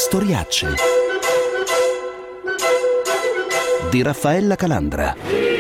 Storiacce di Raffaella Calandra.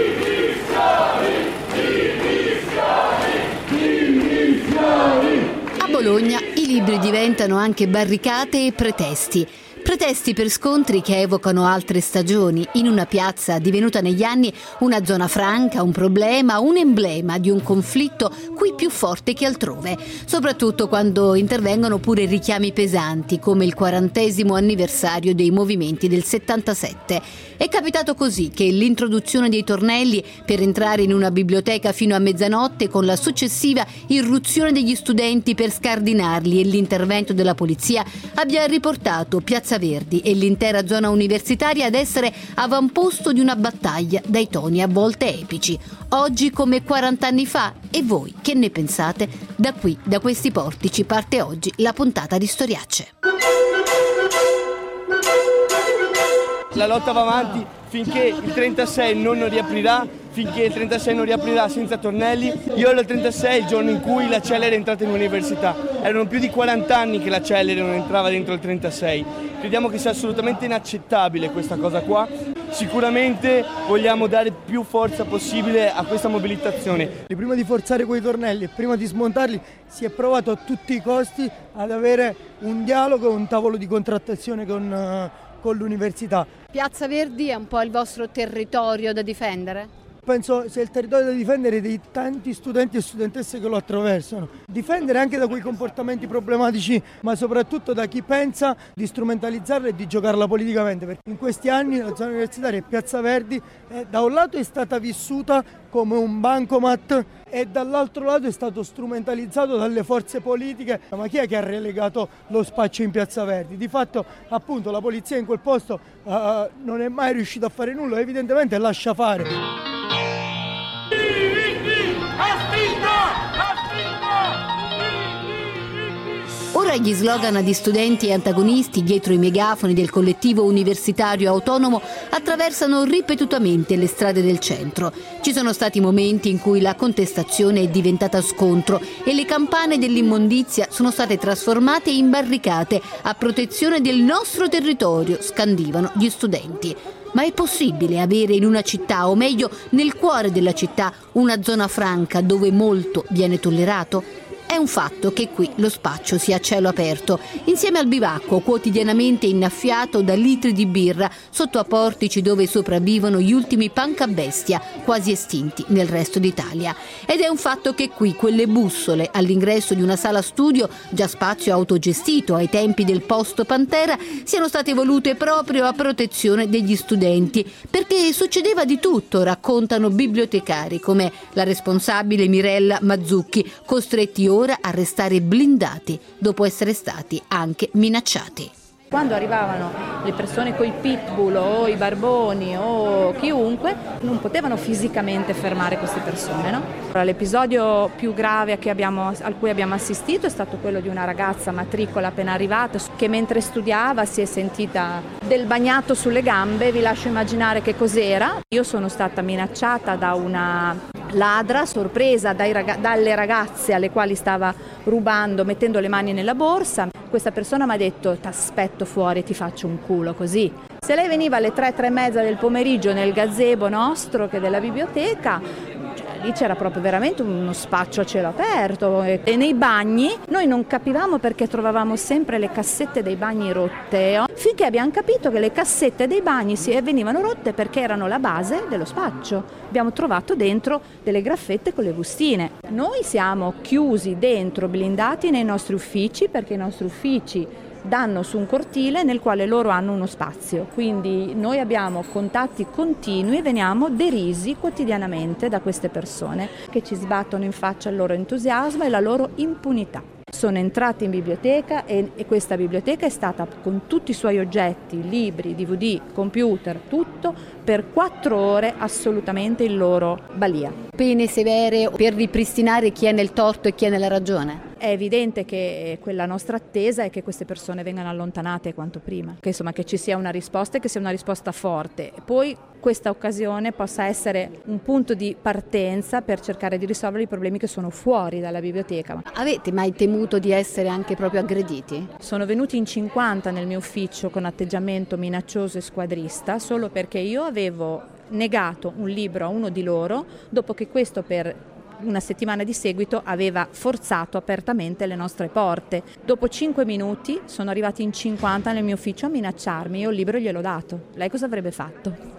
A Bologna i libri diventano anche barricate e pretesti. Pretesti per scontri che evocano altre stagioni, in una piazza divenuta negli anni una zona franca, un problema, un emblema di un conflitto qui più forte che altrove, soprattutto quando intervengono pure richiami pesanti come il 40° anniversario dei movimenti del 77. È capitato così che l'introduzione dei tornelli per entrare in una biblioteca fino a mezzanotte, con la successiva irruzione degli studenti per scardinarli e l'intervento della polizia, abbia riportato Piazza Verdi e l'intera zona universitaria ad essere avamposto di una battaglia dai toni a volte epici. Oggi come 40 anni fa. E voi che ne pensate? Da qui, da questi portici, parte oggi la puntata di Storiacce. La lotta va avanti finché il 36 non riaprirà, finché il 36 non riaprirà senza tornelli. Io ero il 36, il giorno in cui la Celere è entrata in università. Erano più di 40 anni che la Celere non entrava dentro il 36. Crediamo che sia assolutamente inaccettabile questa cosa qua. Sicuramente vogliamo dare più forza possibile a questa mobilitazione. Prima di forzare quei tornelli e prima di smontarli si è provato a tutti i costi ad avere un dialogo, un tavolo di contrattazione con l'università. Piazza Verdi è un po' il vostro territorio da difendere? Penso sia il territorio da difendere dei tanti studenti e studentesse che lo attraversano. Difendere anche da quei comportamenti problematici, ma soprattutto da chi pensa di strumentalizzarla e di giocarla politicamente. Perché in questi anni la zona universitaria Piazza Verdi da un lato è stata vissuta come un bancomat e dall'altro lato è stato strumentalizzato dalle forze politiche. Ma chi è che ha relegato lo spaccio in Piazza Verdi? Di fatto appunto la polizia in quel posto non è mai riuscita a fare nulla, evidentemente lascia fare. Ora gli slogan di studenti e antagonisti dietro i megafoni del collettivo universitario autonomo attraversano ripetutamente le strade del centro. Ci sono stati momenti in cui la contestazione è diventata scontro e le campane dell'immondizia sono state trasformate in barricate a protezione del nostro territorio, scandivano gli studenti. Ma è possibile avere in una città, o meglio nel cuore della città, una zona franca dove molto viene tollerato? È un fatto che qui lo spaccio sia a cielo aperto, insieme al bivacco quotidianamente innaffiato da litri di birra sotto a portici dove sopravvivono gli ultimi punk a bestia, quasi estinti nel resto d'Italia. Ed è un fatto che qui quelle bussole all'ingresso di una sala studio, già spazio autogestito ai tempi del post Pantera, siano state volute proprio a protezione degli studenti, perché succedeva di tutto, raccontano bibliotecari come la responsabile Mirella Mazzucchi, costretti ora a restare blindati dopo essere stati anche minacciati. Quando arrivavano le persone coi pitbull o i barboni o chiunque, non potevano fisicamente fermare queste persone, no? L'episodio più grave al cui abbiamo assistito è stato quello di una ragazza matricola appena arrivata che mentre studiava si è sentita del bagnato sulle gambe. Vi lascio immaginare che cos'era. Io sono stata minacciata da una ladra, sorpresa dalle ragazze alle quali stava rubando, mettendo le mani nella borsa. Questa persona mi ha detto: t'aspetto fuori e ti faccio un culo così. Se lei veniva alle 3:30 del pomeriggio nel gazebo nostro, che è della biblioteca, lì c'era proprio veramente uno spaccio a cielo aperto. E nei bagni noi non capivamo perché trovavamo sempre le cassette dei bagni rotte, finché abbiamo capito che le cassette dei bagni venivano rotte perché erano la base dello spaccio. Abbiamo trovato dentro delle graffette con le bustine. Noi siamo chiusi dentro, blindati nei nostri uffici, perché i nostri uffici danno su un cortile nel quale loro hanno uno spazio, quindi noi abbiamo contatti continui e veniamo derisi quotidianamente da queste persone che ci sbattono in faccia il loro entusiasmo e la loro impunità. Sono entrati in biblioteca e questa biblioteca è stata, con tutti i suoi oggetti, libri, DVD, computer, tutto, per 4 ore assolutamente in loro balia. Pene severe per ripristinare chi è nel torto e chi è nella ragione? è evidente che quella nostra attesa è che queste persone vengano allontanate quanto prima, che ci sia una risposta e che sia una risposta forte. Poi questa occasione possa essere un punto di partenza per cercare di risolvere i problemi che sono fuori dalla biblioteca. Avete mai temuto di essere anche proprio aggrediti? Sono venuti in 50 nel mio ufficio con atteggiamento minaccioso e squadrista solo perché io avevo negato un libro a uno di loro dopo che questo per una settimana di seguito aveva forzato apertamente le nostre porte. Dopo 5 minuti sono arrivati in 50 nel mio ufficio a minacciarmi, io il libro gliel'ho dato. Lei cosa avrebbe fatto?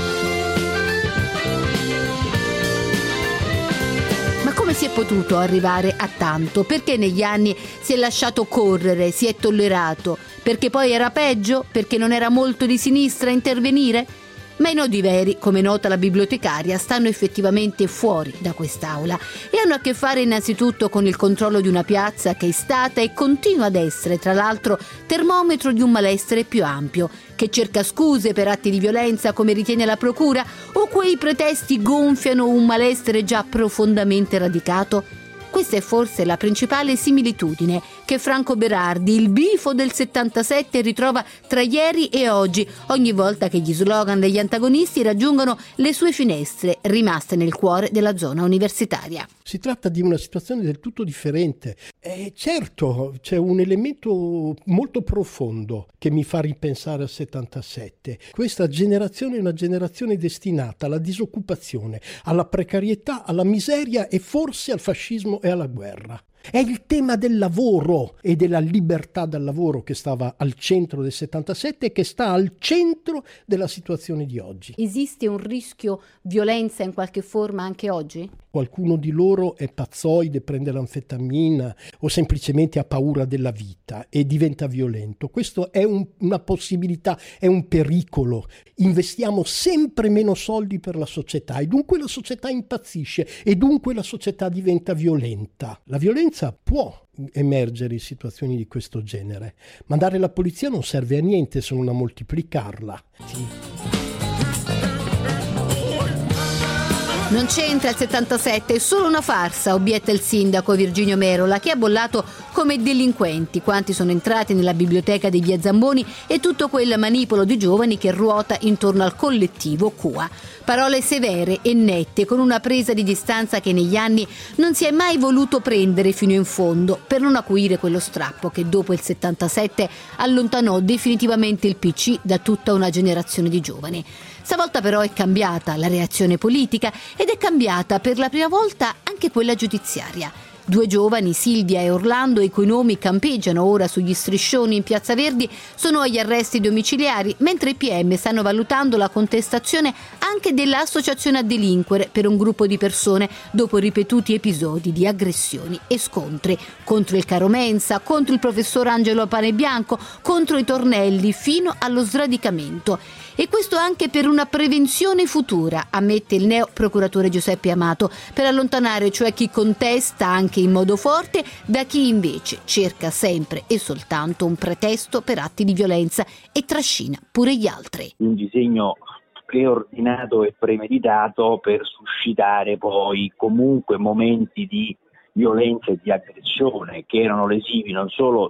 Ma come si è potuto arrivare a tanto? Perché negli anni si è lasciato correre, si è tollerato? Perché poi era peggio? Perché non era molto di sinistra intervenire? Ma i nodi veri, come nota la bibliotecaria, stanno effettivamente fuori da quest'aula e hanno a che fare innanzitutto con il controllo di una piazza che è stata e continua ad essere, tra l'altro, termometro di un malessere più ampio, che cerca scuse per atti di violenza come ritiene la procura, o quei pretesti gonfiano un malessere già profondamente radicato? Questa è forse la principale similitudine che Franco Berardi, il bifo del 77, ritrova tra ieri e oggi, ogni volta che gli slogan degli antagonisti raggiungono le sue finestre, rimaste nel cuore della zona universitaria. Si tratta di una situazione del tutto differente. Certo, c'è un elemento molto profondo che mi fa ripensare al 77. Questa generazione è una generazione destinata alla disoccupazione, alla precarietà, alla miseria e forse al fascismo e alla guerra. È il tema del lavoro e della libertà dal lavoro che stava al centro del 77 e che sta al centro della situazione di oggi. Esiste un rischio violenza in qualche forma anche oggi? Qualcuno di loro è pazzoide, prende l'anfetamina o semplicemente ha paura della vita e diventa violento. Questo è una possibilità, è un pericolo. Investiamo sempre meno soldi per la società e dunque la società impazzisce e dunque la società diventa violenta. La violenza può emergere in situazioni di questo genere. Mandare la polizia non serve a niente se non a moltiplicarla. Non c'entra il 77, è solo una farsa, obietta il sindaco Virginio Merola, che ha bollato come delinquenti quanti sono entrati nella biblioteca di Via Zamboni e tutto quel manipolo di giovani che ruota intorno al collettivo CUA. Parole severe e nette, con una presa di distanza che negli anni non si è mai voluto prendere fino in fondo, per non acuire quello strappo che dopo il 77 allontanò definitivamente il PC da tutta una generazione di giovani. Stavolta però è cambiata la reazione politica ed è cambiata per la prima volta anche quella giudiziaria. 2 giovani, Silvia e Orlando, i cui nomi campeggiano ora sugli striscioni in Piazza Verdi, sono agli arresti domiciliari, mentre i PM stanno valutando la contestazione anche dell'associazione a delinquere per un gruppo di persone dopo ripetuti episodi di aggressioni e scontri contro il caro mensa, contro il professor Angelo Panebianco, contro i tornelli, fino allo sradicamento. E questo anche per una prevenzione futura, ammette il neo procuratore Giuseppe Amato, per allontanare cioè chi contesta anche in modo forte da chi invece cerca sempre e soltanto un pretesto per atti di violenza e trascina pure gli altri. Un disegno preordinato e premeditato per suscitare poi comunque momenti di violenza e di aggressione che erano lesivi non solo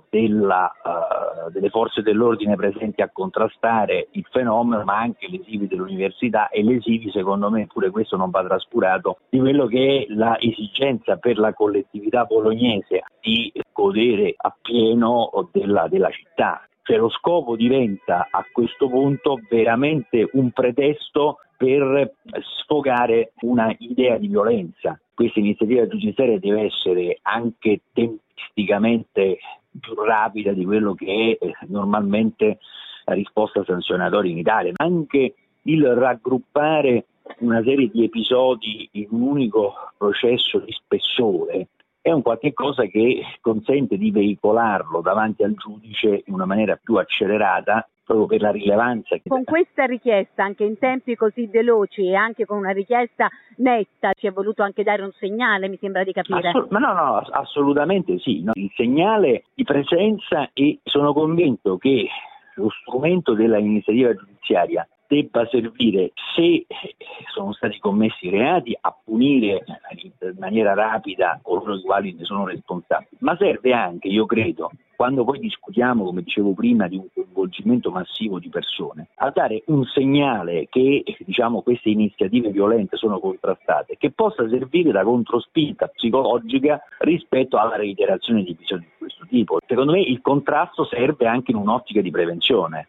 delle forze dell'ordine presenti a contrastare il fenomeno, ma anche lesivi dell'università e lesivi, secondo me, pure questo non va trascurato, di quello che è la esigenza per la collettività bolognese di godere appieno della città. Cioè lo scopo diventa a questo punto veramente un pretesto per sfogare una idea di violenza. Questa iniziativa giudiziaria deve essere anche tempisticamente più rapida di quello che è normalmente la risposta sanzionatoria in Italia. Anche il raggruppare una serie di episodi in un unico processo di spessore è un qualche cosa che consente di veicolarlo davanti al giudice in una maniera più accelerata, proprio per la rilevanza. Con questa richiesta, anche in tempi così veloci e anche con una richiesta netta, ci è voluto anche dare un segnale, mi sembra di capire. No, assolutamente sì. No? Il segnale di presenza, e sono convinto che lo strumento della iniziativa giudiziaria debba servire, se sono stati commessi reati, a punire in maniera rapida coloro i quali ne sono responsabili, ma serve anche, io credo, quando poi discutiamo, come dicevo prima, di un coinvolgimento massivo di persone, a dare un segnale che queste iniziative violente sono contrastate, che possa servire da controspinta psicologica rispetto alla reiterazione di episodi di questo tipo. Secondo me il contrasto serve anche in un'ottica di prevenzione.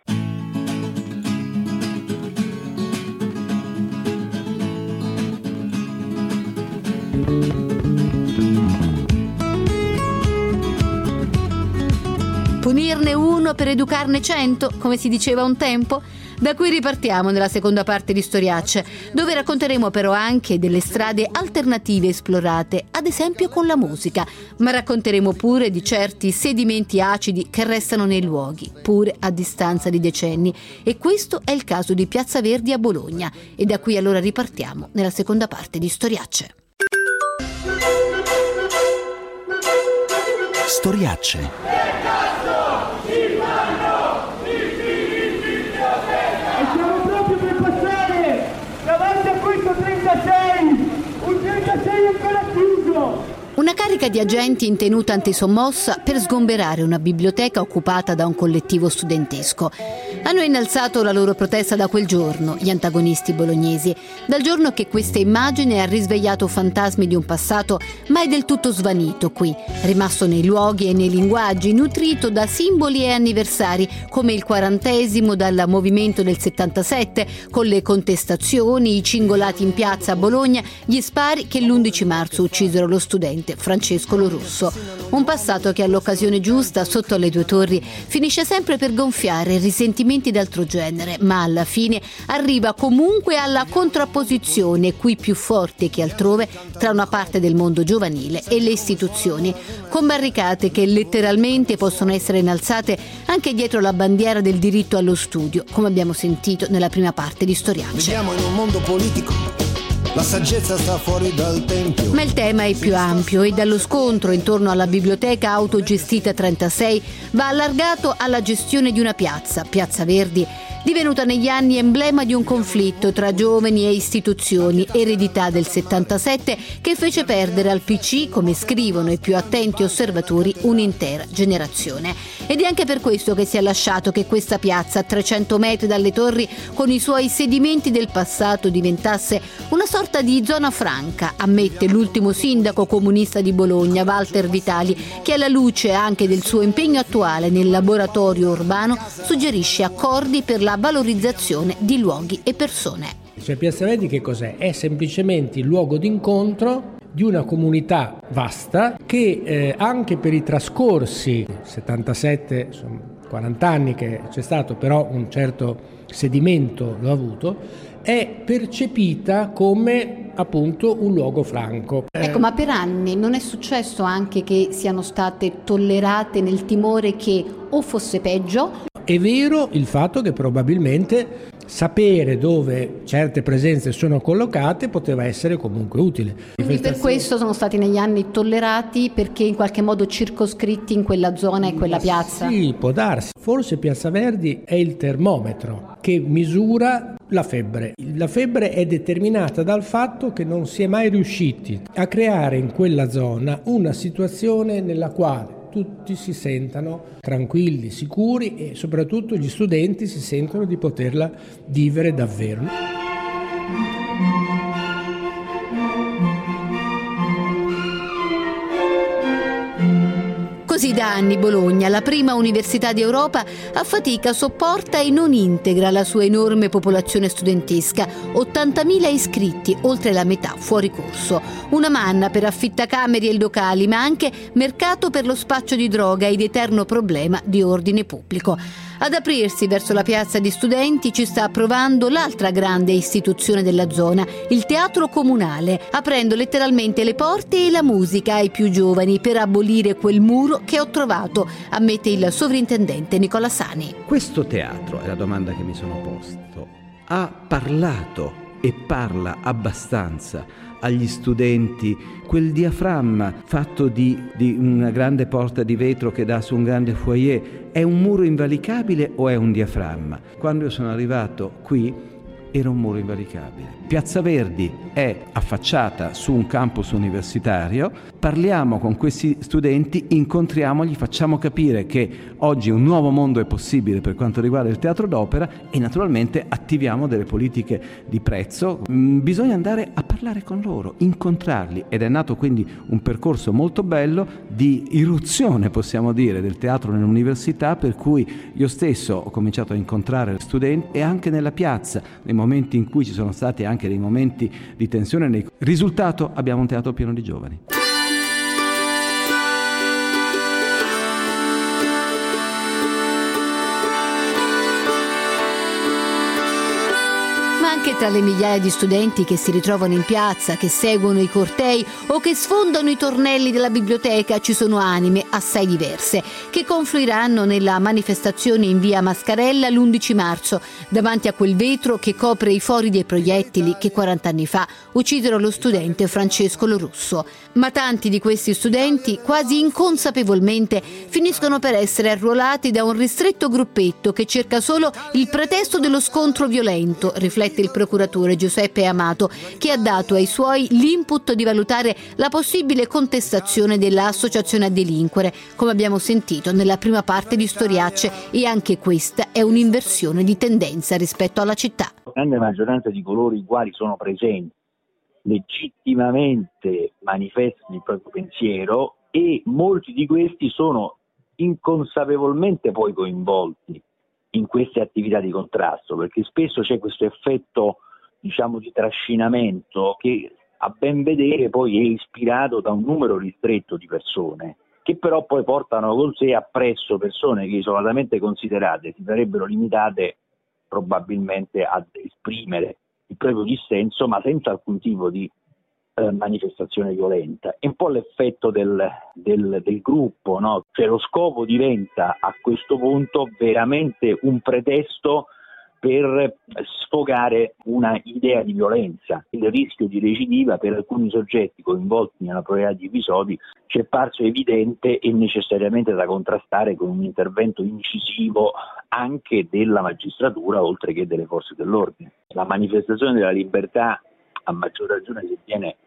Punirne uno per educarne 100, come si diceva un tempo? Da qui ripartiamo nella seconda parte di Storiacce, dove racconteremo però anche delle strade alternative esplorate, ad esempio con la musica, ma racconteremo pure di certi sedimenti acidi che restano nei luoghi, pure a distanza di decenni. E questo è il caso di Piazza Verdi a Bologna. E da qui allora ripartiamo nella seconda parte di Storiacce. Storiacce. Una carica di agenti in tenuta antisommossa per sgomberare una biblioteca occupata da un collettivo studentesco. Hanno innalzato la loro protesta da quel giorno, gli antagonisti bolognesi, dal giorno che questa immagine ha risvegliato fantasmi di un passato mai del tutto svanito qui, rimasto nei luoghi e nei linguaggi, nutrito da simboli e anniversari come il 40° dal movimento del 77, con le contestazioni, i cingolati in piazza a Bologna, gli spari che l'11 marzo uccisero lo studente Francesco Lorusso. Un passato che all'occasione giusta, sotto le due torri, finisce sempre per gonfiare risentimenti d'altro genere, ma alla fine arriva comunque alla contrapposizione, qui più forte che altrove, tra una parte del mondo giovanile e le istituzioni, con barricate che letteralmente possono essere innalzate anche dietro la bandiera del diritto allo studio, come abbiamo sentito nella prima parte di Storiacce. Viviamo in un mondo politico. La saggezza sta fuori dal tempio. Ma il tema è più ampio e dallo scontro intorno alla biblioteca autogestita 36 va allargato alla gestione di una piazza, Piazza Verdi, divenuta negli anni emblema di un conflitto tra giovani e istituzioni, eredità del 77 che fece perdere al PC, come scrivono i più attenti osservatori, un'intera generazione. Ed è anche per questo che si è lasciato che questa piazza, a 300 metri dalle torri, con i suoi sedimenti del passato, diventasse una sorta di zona franca, ammette l'ultimo sindaco comunista di Bologna, Walter Vitali, che alla luce anche del suo impegno attuale nel laboratorio urbano suggerisce accordi per la valorizzazione di luoghi e persone. Cioè, Piazza Verdi che cos'è? È semplicemente il luogo d'incontro di una comunità vasta che anche per i trascorsi 77, sono 40 anni che c'è stato, però un certo sedimento l'ha avuto, è percepita come appunto un luogo franco. Ecco, ma per anni non è successo anche che siano state tollerate nel timore che o fosse peggio? È vero il fatto che probabilmente sapere dove certe presenze sono collocate poteva essere comunque utile. Quindi per questo sono stati negli anni tollerati, perché in qualche modo circoscritti in quella zona e quella piazza? Sì, può darsi. Forse Piazza Verdi è il termometro che misura la febbre. La febbre è determinata dal fatto che non si è mai riusciti a creare in quella zona una situazione nella quale tutti si sentano tranquilli, sicuri e soprattutto gli studenti si sentono di poterla vivere davvero. Così da anni Bologna, la prima università d'Europa, a fatica sopporta e non integra la sua enorme popolazione studentesca, 80.000 iscritti, oltre la metà fuori corso. Una manna per affittacamere e locali, ma anche mercato per lo spaccio di droga ed eterno problema di ordine pubblico. Ad aprirsi verso la piazza di studenti ci sta provando l'altra grande istituzione della zona, il Teatro Comunale, aprendo letteralmente le porte e la musica ai più giovani per abolire quel muro che ho trovato, ammette il sovrintendente Nicola Sani. Questo teatro, è la domanda che mi sono posto, ha parlato e parla abbastanza agli studenti quel diaframma fatto di una grande porta di vetro che dà su un grande foyer. È un muro invalicabile o è un diaframma? Quando io sono arrivato qui era un muro invalicabile. Piazza Verdi è affacciata su un campus universitario, parliamo con questi studenti, incontriamoli, facciamo capire che oggi un nuovo mondo è possibile per quanto riguarda il teatro d'opera e naturalmente attiviamo delle politiche di prezzo. Bisogna andare a parlare con loro, incontrarli, ed è nato quindi un percorso molto bello di irruzione, possiamo dire, del teatro nell'università, per cui io stesso ho cominciato a incontrare studenti e anche nella piazza, nei momenti in cui ci sono stati anche dei momenti di tensione. Risultato, abbiamo un teatro pieno di giovani. Anche tra le migliaia di studenti che si ritrovano in piazza, che seguono i cortei o che sfondano i tornelli della biblioteca ci sono anime assai diverse che confluiranno nella manifestazione in via Mascarella l'11 marzo davanti a quel vetro che copre i fori dei proiettili che 40 anni fa uccisero lo studente Francesco Lorusso. Ma tanti di questi studenti, quasi inconsapevolmente, finiscono per essere arruolati da un ristretto gruppetto che cerca solo il pretesto dello scontro violento, riflette il procuratore Giuseppe Amato, che ha dato ai suoi l'input di valutare la possibile contestazione dell'associazione a delinquere, come abbiamo sentito nella prima parte di Storiacce, e anche questa è un'inversione di tendenza rispetto alla città. La grande maggioranza di coloro i quali sono presenti legittimamente manifestano il proprio pensiero e molti di questi sono inconsapevolmente poi coinvolti in queste attività di contrasto, perché spesso c'è questo effetto, diciamo, di trascinamento che a ben vedere poi è ispirato da un numero ristretto di persone, che però poi portano con sé appresso persone che isolatamente considerate si sarebbero limitate probabilmente ad esprimere il proprio dissenso, ma senza alcun tipo di manifestazione violenta. È un po' l'effetto del gruppo, no? Cioè lo scopo diventa a questo punto veramente un pretesto per sfogare una idea di violenza. Il rischio di recidiva per alcuni soggetti coinvolti nella probabilità di episodi ci è parso evidente e necessariamente da contrastare con un intervento incisivo anche della magistratura oltre che delle forze dell'ordine. La manifestazione della libertà, a maggior ragione se viene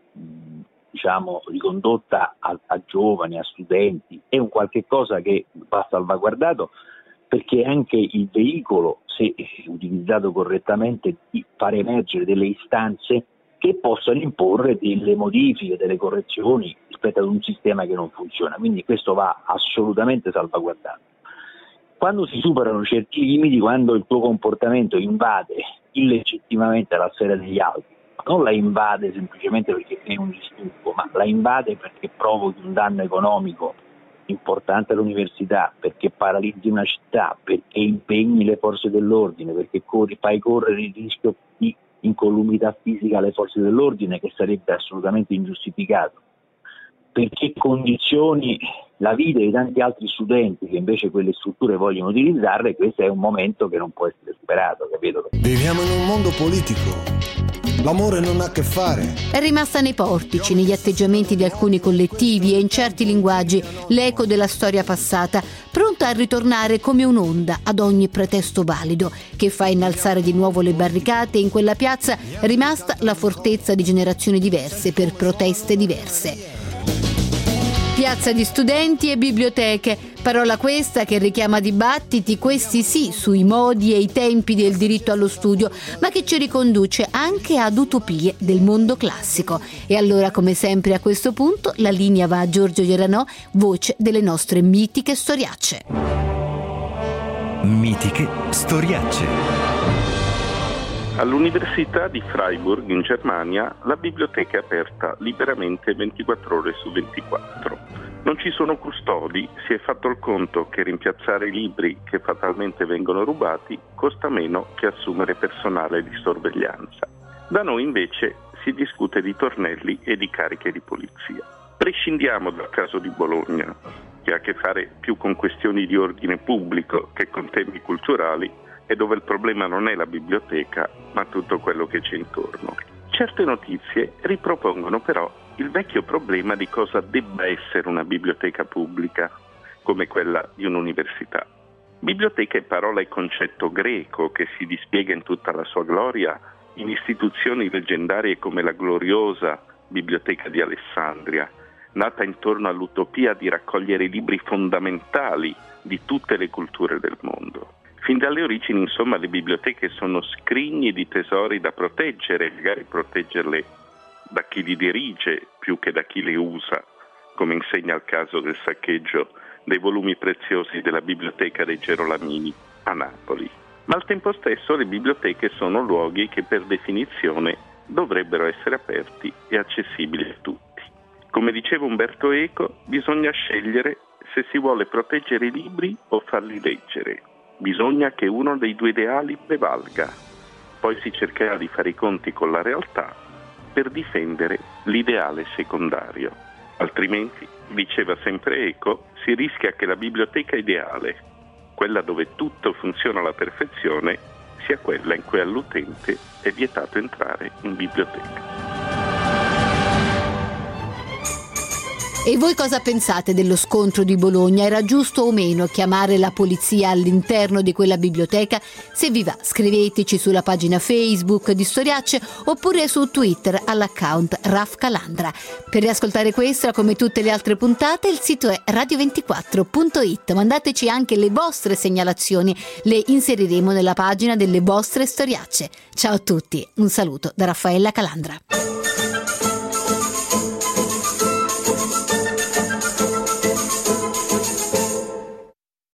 ricondotta a giovani, a studenti, è un qualche cosa che va salvaguardato, perché anche il veicolo, se utilizzato correttamente, di far emergere delle istanze che possano imporre delle modifiche, delle correzioni rispetto ad un sistema che non funziona. Quindi questo va assolutamente salvaguardato. Quando si superano certi limiti, quando il tuo comportamento invade illegittimamente la sfera degli altri, non la invade semplicemente perché crea un disturbo, ma la invade perché provochi un danno economico importante all'università, perché paralizzi una città, perché impegni le forze dell'ordine, perché fai correre il rischio di incolumità fisica alle forze dell'ordine, che sarebbe assolutamente ingiustificato, perché condizioni la vita di tanti altri studenti che invece quelle strutture vogliono utilizzarle. Questo è un momento che non può essere superato, capito? Viviamo in un mondo politico. L'amore non ha a che fare. È rimasta nei portici, negli atteggiamenti di alcuni collettivi e in certi linguaggi l'eco della storia passata, pronta a ritornare come un'onda ad ogni pretesto valido, che fa innalzare di nuovo le barricate in quella piazza rimasta la fortezza di generazioni diverse per proteste diverse. Piazza di studenti e biblioteche, parola questa che richiama dibattiti, questi sì, sui modi e i tempi del diritto allo studio, ma che ci riconduce anche ad utopie del mondo classico. E allora, come sempre a questo punto, la linea va a Giorgio Geranò, voce delle nostre mitiche storiacce. Mitiche storiacce. All'Università di Freiburg in Germania la biblioteca è aperta liberamente 24 ore su 24. Non ci sono custodi, si è fatto il conto che rimpiazzare i libri che fatalmente vengono rubati costa meno che assumere personale di sorveglianza. Da noi invece si discute di tornelli e di cariche di polizia. Prescindiamo dal caso di Bologna, che ha a che fare più con questioni di ordine pubblico che con temi culturali, e dove il problema non è la biblioteca, ma tutto quello che c'è intorno. Certe notizie ripropongono però il vecchio problema di cosa debba essere una biblioteca pubblica, come quella di un'università. Biblioteca è parola e concetto greco che si dispiega in tutta la sua gloria in istituzioni leggendarie come la gloriosa Biblioteca di Alessandria, nata intorno all'utopia di raccogliere i libri fondamentali di tutte le culture del mondo. Fin dalle origini, insomma, le biblioteche sono scrigni di tesori da proteggere, magari proteggerle da chi li dirige più che da chi le usa, come insegna il caso del saccheggio dei volumi preziosi della Biblioteca dei Gerolamini a Napoli. Ma al tempo stesso le biblioteche sono luoghi che per definizione dovrebbero essere aperti e accessibili a tutti. Come diceva Umberto Eco, bisogna scegliere se si vuole proteggere i libri o farli leggere. Bisogna che uno dei due ideali prevalga, poi si cercherà di fare i conti con la realtà per difendere l'ideale secondario. Altrimenti, diceva sempre Eco, si rischia che la biblioteca ideale, quella dove tutto funziona alla perfezione, sia quella in cui all'utente è vietato entrare in biblioteca. E voi cosa pensate dello scontro di Bologna? Era giusto o meno chiamare la polizia all'interno di quella biblioteca? Se vi va, scriveteci sulla pagina Facebook di Storiacce oppure su Twitter all'account Raf Calandra. Per riascoltare questa, come tutte le altre puntate, il sito è radio24.it. Mandateci anche le vostre segnalazioni, le inseriremo nella pagina delle vostre storiacce. Ciao a tutti, un saluto da Raffaella Calandra.